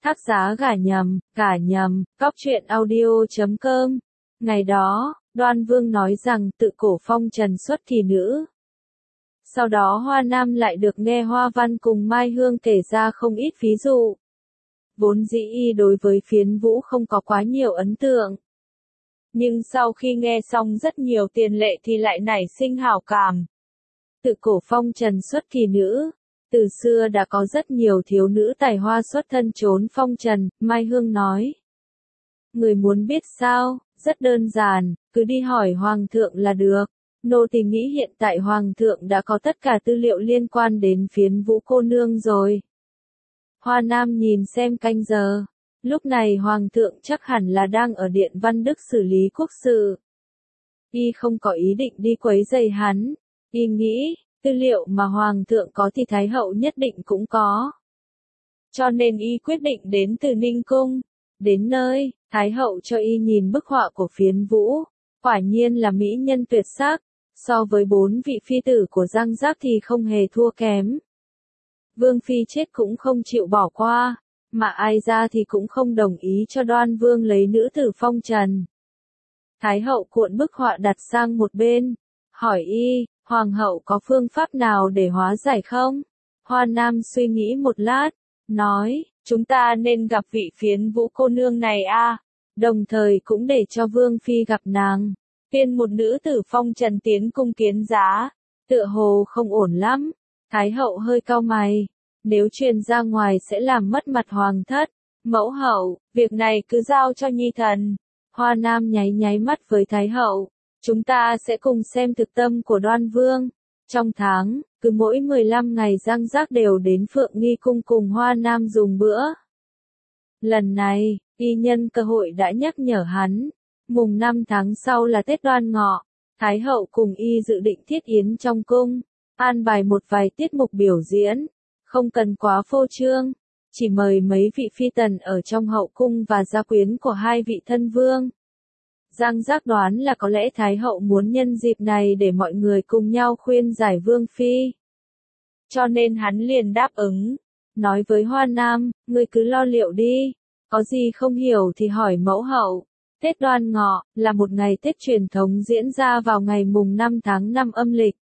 Tác giá gả nhầm, Cóc truyện audio.com. Ngày đó, Đoan Vương nói rằng tự cổ phong trần xuất thì nữ. Sau đó Hoa Nam lại được nghe Hoa Văn cùng Mai Hương kể ra không ít ví dụ. Vốn dĩ y đối với Phiến Vũ không có quá nhiều ấn tượng. Nhưng sau khi nghe xong rất nhiều tiền lệ thì lại nảy sinh hảo cảm. Tự cổ phong trần xuất kỳ nữ. Từ xưa đã có rất nhiều thiếu nữ tài hoa xuất thân trốn phong trần, Mai Hương nói. Người muốn biết sao, rất đơn giản, cứ đi hỏi Hoàng thượng là được. Nô tỳ nghĩ hiện tại Hoàng thượng đã có tất cả tư liệu liên quan đến Phiến Vũ cô nương rồi. Hoa Nam nhìn xem canh giờ. Lúc này Hoàng thượng chắc hẳn là đang ở Điện Văn Đức xử lý quốc sự. Y không có ý định đi quấy rầy hắn. Y nghĩ, tư liệu mà Hoàng thượng có thì Thái hậu nhất định cũng có. Cho nên y quyết định đến từ Ninh Cung. Đến nơi, Thái hậu cho y nhìn bức họa của Phiến Vũ. Quả nhiên là mỹ nhân tuyệt sắc. So với 4 vị phi tử của Giang Giác thì không hề thua kém. Vương phi chết cũng không chịu bỏ qua. Mà ai ra thì cũng không đồng ý cho Đoan Vương lấy nữ tử phong trần. Thái hậu cuộn bức họa đặt sang một bên. Hỏi y, Hoàng hậu có phương pháp nào để hóa giải không? Hoa Nam suy nghĩ một lát. Nói, chúng ta nên gặp vị Phiến Vũ cô nương này a, đồng thời cũng để cho Vương phi gặp nàng. Phiên một nữ tử phong trần tiến cung kiến giá. Tựa hồ không ổn lắm. Thái hậu hơi cau mày. Nếu truyền ra ngoài sẽ làm mất mặt hoàng thất. Mẫu hậu, việc này cứ giao cho nhi thần. Hoa Nam nháy mắt với Thái hậu. Chúng ta sẽ cùng xem thực tâm của Đoan Vương. Trong tháng, cứ mỗi 15 ngày Giang Giác đều đến Phượng Nghi Cung cùng Hoa Nam dùng bữa. Lần này, y nhân cơ hội đã nhắc nhở hắn. Mùng 5 tháng sau là Tết Đoan Ngọ. Thái hậu cùng y dự định thiết yến trong cung. An bài một vài tiết mục biểu diễn. Không cần quá phô trương. Chỉ mời mấy vị phi tần ở trong hậu cung và gia quyến của hai vị thân vương. Giang Giác đoán là có lẽ Thái hậu muốn nhân dịp này để mọi người cùng nhau khuyên giải Vương phi. Cho nên hắn liền đáp ứng. Nói với Hoa Nam, ngươi cứ lo liệu đi. Có gì không hiểu thì hỏi mẫu hậu. Tết Đoan Ngọ là một ngày Tết truyền thống diễn ra vào ngày mùng 5 tháng 5 âm lịch.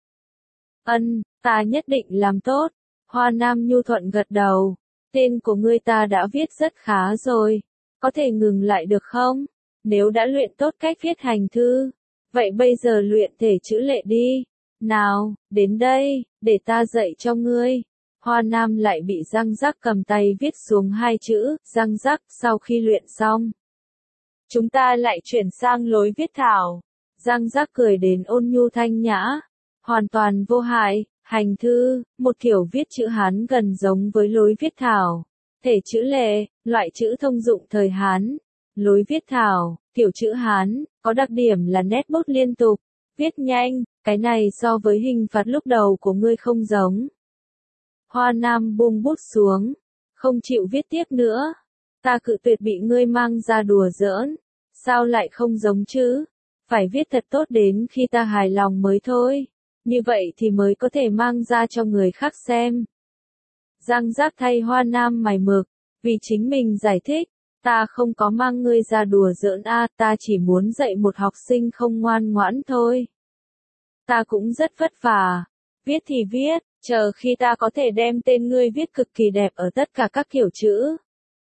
Ta nhất định làm tốt. Hoa Nam nhu thuận gật đầu. Tên của ngươi ta đã viết rất khá rồi. Có thể ngừng lại được không? Nếu đã luyện tốt cách viết hành thư, vậy bây giờ luyện thể chữ lệ đi. Nào, đến đây, để ta dạy cho ngươi. Hoa Nam lại bị Giang Giác cầm tay viết xuống 2 chữ, Giang Giác. Sau khi luyện xong, chúng ta lại chuyển sang lối viết thảo. Giang Giác cười đến ôn nhu thanh nhã, hoàn toàn vô hại. Hành thư, một kiểu viết chữ Hán gần giống với lối viết thảo. Thể chữ lệ, loại chữ thông dụng thời Hán. Lối viết thảo, kiểu chữ Hán, có đặc điểm là nét bút liên tục, viết nhanh, cái này so với hình phạt lúc đầu của ngươi không giống. Hoa Nam buông bút xuống, không chịu viết tiếp nữa. Ta cự tuyệt bị ngươi mang ra đùa giỡn, sao lại không giống chứ? Phải viết thật tốt đến khi ta hài lòng mới thôi. Như vậy thì mới có thể mang ra cho người khác xem. Giang Giác thay Hoa Nam mày mực, vì chính mình giải thích. Ta không có mang ngươi ra đùa giỡn ta chỉ muốn dạy một học sinh không ngoan ngoãn thôi. Ta cũng rất vất vả. Viết thì viết, chờ khi ta có thể đem tên ngươi viết cực kỳ đẹp ở tất cả các kiểu chữ.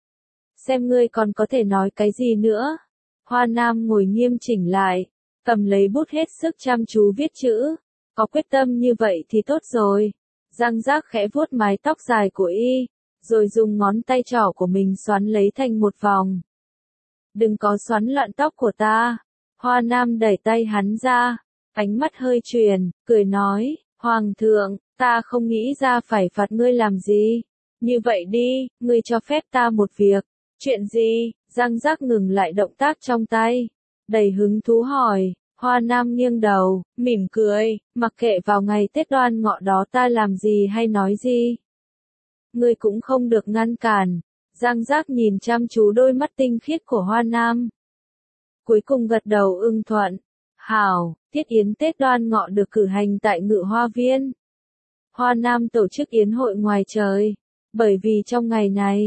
Xem ngươi còn có thể nói cái gì nữa. Hoa Nam ngồi nghiêm chỉnh lại, cầm lấy bút hết sức chăm chú viết chữ. Có quyết tâm như vậy thì tốt rồi. Giang Giác khẽ vuốt mái tóc dài của y, rồi dùng ngón tay trỏ của mình xoắn lấy thành một vòng. Đừng có xoắn loạn tóc của ta. Hoa Nam đẩy tay hắn ra, ánh mắt hơi truyền, cười nói, Hoàng thượng, ta không nghĩ ra phải phạt ngươi làm gì. Như vậy đi, ngươi cho phép ta một việc. Chuyện gì? Giang Giác ngừng lại động tác trong tay, đầy hứng thú hỏi. Hoa Nam nghiêng đầu, mỉm cười, mặc kệ vào ngày Tết Đoan Ngọ đó ta làm gì hay nói gì. Ngươi cũng không được ngăn cản. Giang Giác nhìn chăm chú đôi mắt tinh khiết của Hoa Nam. Cuối cùng gật đầu ưng thuận. Hảo, tiết yến Tết Đoan Ngọ được cử hành tại Ngự Hoa Viên. Hoa Nam tổ chức yến hội ngoài trời. Bởi vì trong ngày này,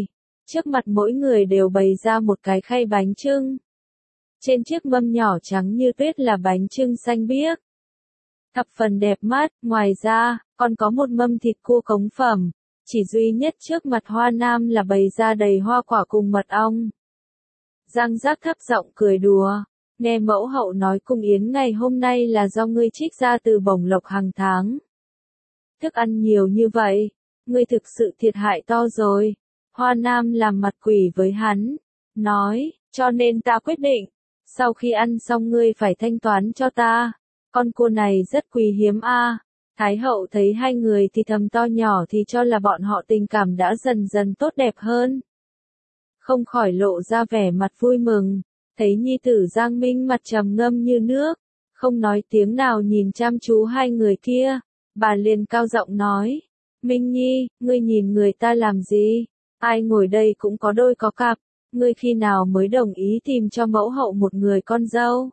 Trước mặt mỗi người đều bày ra một cái khay bánh chưng. Trên chiếc mâm nhỏ trắng như tuyết là bánh chưng xanh biếc. Thập phần đẹp mắt, ngoài ra, còn có một mâm thịt cua cống phẩm. Chỉ duy nhất trước mặt Hoa Nam là bày ra đầy hoa quả cùng mật ong. Giang Giác thấp giọng cười đùa. Nghe mẫu hậu nói cung yến ngày hôm nay là do ngươi trích ra từ bổng lộc hàng tháng. Thức ăn nhiều như vậy, ngươi thực sự thiệt hại to rồi. Hoa Nam làm mặt quỷ với hắn, nói, cho nên ta quyết định, sau khi ăn xong ngươi phải thanh toán cho ta. Con cua này rất quý hiếm a. Thái hậu thấy hai người thì thầm to nhỏ thì cho là bọn họ tình cảm đã dần dần tốt đẹp hơn. Không khỏi lộ ra vẻ mặt vui mừng, thấy nhi tử Giang Minh mặt trầm ngâm như nước, không nói tiếng nào nhìn chăm chú hai người kia, bà liền cao giọng nói, Minh Nhi, ngươi nhìn người ta làm gì, ai ngồi đây cũng có đôi có cặp, ngươi khi nào mới đồng ý tìm cho mẫu hậu một người con dâu.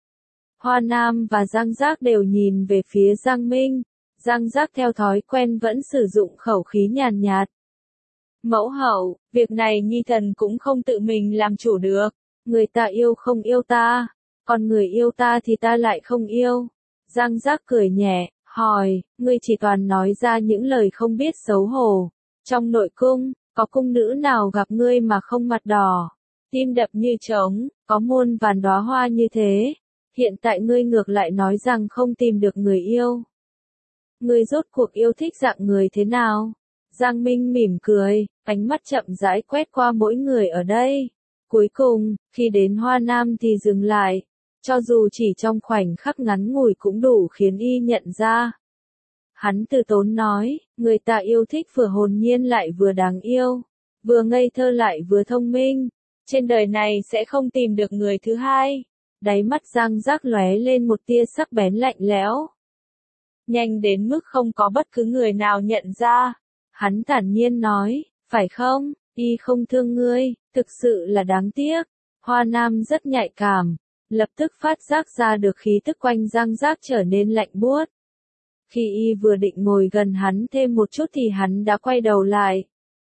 Hoa Nam và Giang Giác đều nhìn về phía Giang Minh, Giang Giác theo thói quen vẫn sử dụng khẩu khí nhàn nhạt. Mẫu hậu, việc này nhi thần cũng không tự mình làm chủ được, người ta yêu không yêu ta, còn người yêu ta thì ta lại không yêu. Giang Giác cười nhẹ, hỏi, ngươi chỉ toàn nói ra những lời không biết xấu hổ. Trong nội cung, có cung nữ nào gặp ngươi mà không mặt đỏ, tim đập như trống, có muôn vàn đóa hoa như thế. Hiện tại ngươi ngược lại nói rằng không tìm được người yêu. Ngươi rốt cuộc yêu thích dạng người thế nào? Giang Minh mỉm cười, ánh mắt chậm rãi quét qua mỗi người ở đây. Cuối cùng, khi đến Hoa Nam thì dừng lại. Cho dù chỉ trong khoảnh khắc ngắn ngủi cũng đủ khiến y nhận ra. Hắn từ tốn nói, người ta yêu thích vừa hồn nhiên lại vừa đáng yêu. Vừa ngây thơ lại vừa thông minh. Trên đời này sẽ không tìm được người thứ hai. Đáy mắt Giang Giác lóe lên một tia sắc bén lạnh lẽo. Nhanh đến mức không có bất cứ người nào nhận ra. Hắn thản nhiên nói, phải không, y không thương ngươi, thực sự là đáng tiếc. Hoa Nam rất nhạy cảm, lập tức phát giác ra được khí tức quanh Giang Giác trở nên lạnh buốt. Khi y vừa định ngồi gần hắn thêm một chút thì hắn đã quay đầu lại.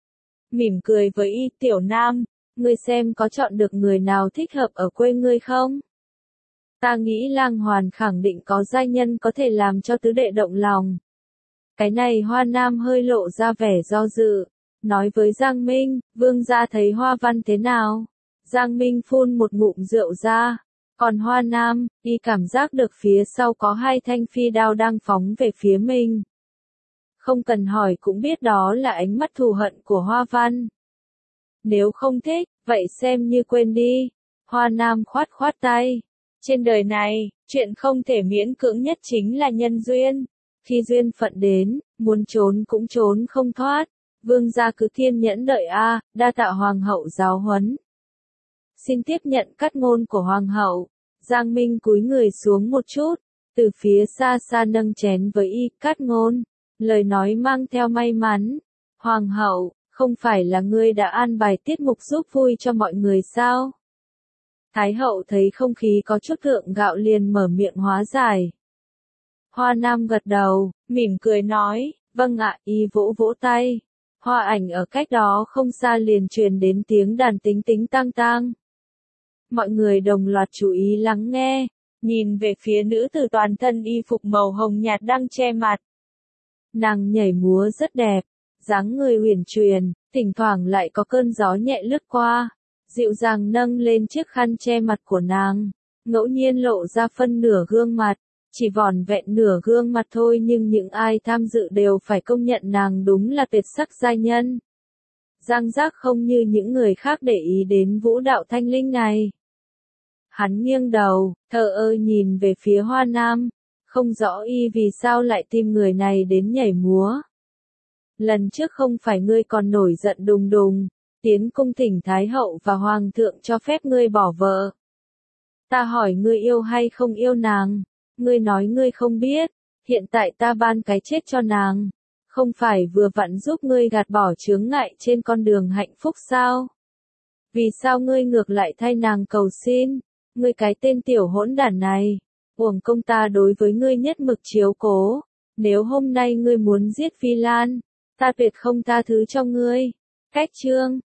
Mỉm cười với y, tiểu nam, ngươi xem có chọn được người nào thích hợp ở quê ngươi không? Ta nghĩ Lang Hoàn khẳng định có giai nhân có thể làm cho tứ đệ động lòng. Cái này Hoa Nam hơi lộ ra vẻ do dự, nói với Giang Minh, vương gia thấy Hoa Văn thế nào? Giang Minh phun một ngụm rượu ra, còn Hoa Nam, y cảm giác được phía sau có hai thanh phi đao đang phóng về phía mình. Không cần hỏi cũng biết đó là ánh mắt thù hận của Hoa Văn. Nếu không thích, vậy xem như quên đi. Hoa Nam khoát khoát tay. Trên đời này, chuyện không thể miễn cưỡng nhất chính là nhân duyên. Khi duyên phận đến, muốn trốn cũng trốn không thoát. Vương gia cứ kiên nhẫn đợi a, đa tạ hoàng hậu giáo huấn. Xin tiếp nhận cắt ngôn của hoàng hậu. Giang Minh cúi người xuống một chút, từ phía xa xa nâng chén với y, cắt ngôn. Lời nói mang theo may mắn. Hoàng hậu, không phải là ngươi đã an bài tiết mục giúp vui cho mọi người sao? Thái hậu thấy không khí có chút gượng gạo liền mở miệng hóa giải. Hoa Nam gật đầu, mỉm cười nói, vâng ạ, y vỗ vỗ tay. Hoa Ảnh ở cách đó không xa liền truyền đến tiếng đàn tính tính tang tang. Mọi người đồng loạt chú ý lắng nghe, nhìn về phía nữ tử toàn thân y phục màu hồng nhạt đang che mặt. Nàng nhảy múa rất đẹp, dáng người uyển chuyển, thỉnh thoảng lại có cơn gió nhẹ lướt qua, dịu dàng nâng lên chiếc khăn che mặt của nàng, ngẫu nhiên lộ ra phân nửa gương mặt, chỉ vỏn vẹn nửa gương mặt thôi nhưng những ai tham dự đều phải công nhận nàng đúng là tuyệt sắc giai nhân. Giang Giác không như những người khác để ý đến vũ đạo thanh linh này. Hắn nghiêng đầu, thờ ơ nhìn về phía Hoa Nam, không rõ y vì sao lại tìm người này đến nhảy múa. Lần trước không phải ngươi còn nổi giận đùng đùng, tiến cung thỉnh Thái hậu và Hoàng thượng cho phép ngươi bỏ vợ. Ta hỏi ngươi yêu hay không yêu nàng, ngươi nói ngươi không biết, hiện tại ta ban cái chết cho nàng, không phải vừa vặn giúp ngươi gạt bỏ chướng ngại trên con đường hạnh phúc sao? Vì sao ngươi ngược lại thay nàng cầu xin, ngươi cái tên tiểu hỗn đản này, uổng công ta đối với ngươi nhất mực chiếu cố, nếu hôm nay ngươi muốn giết Phi Lan, ta tuyệt không tha thứ cho ngươi. Cách chương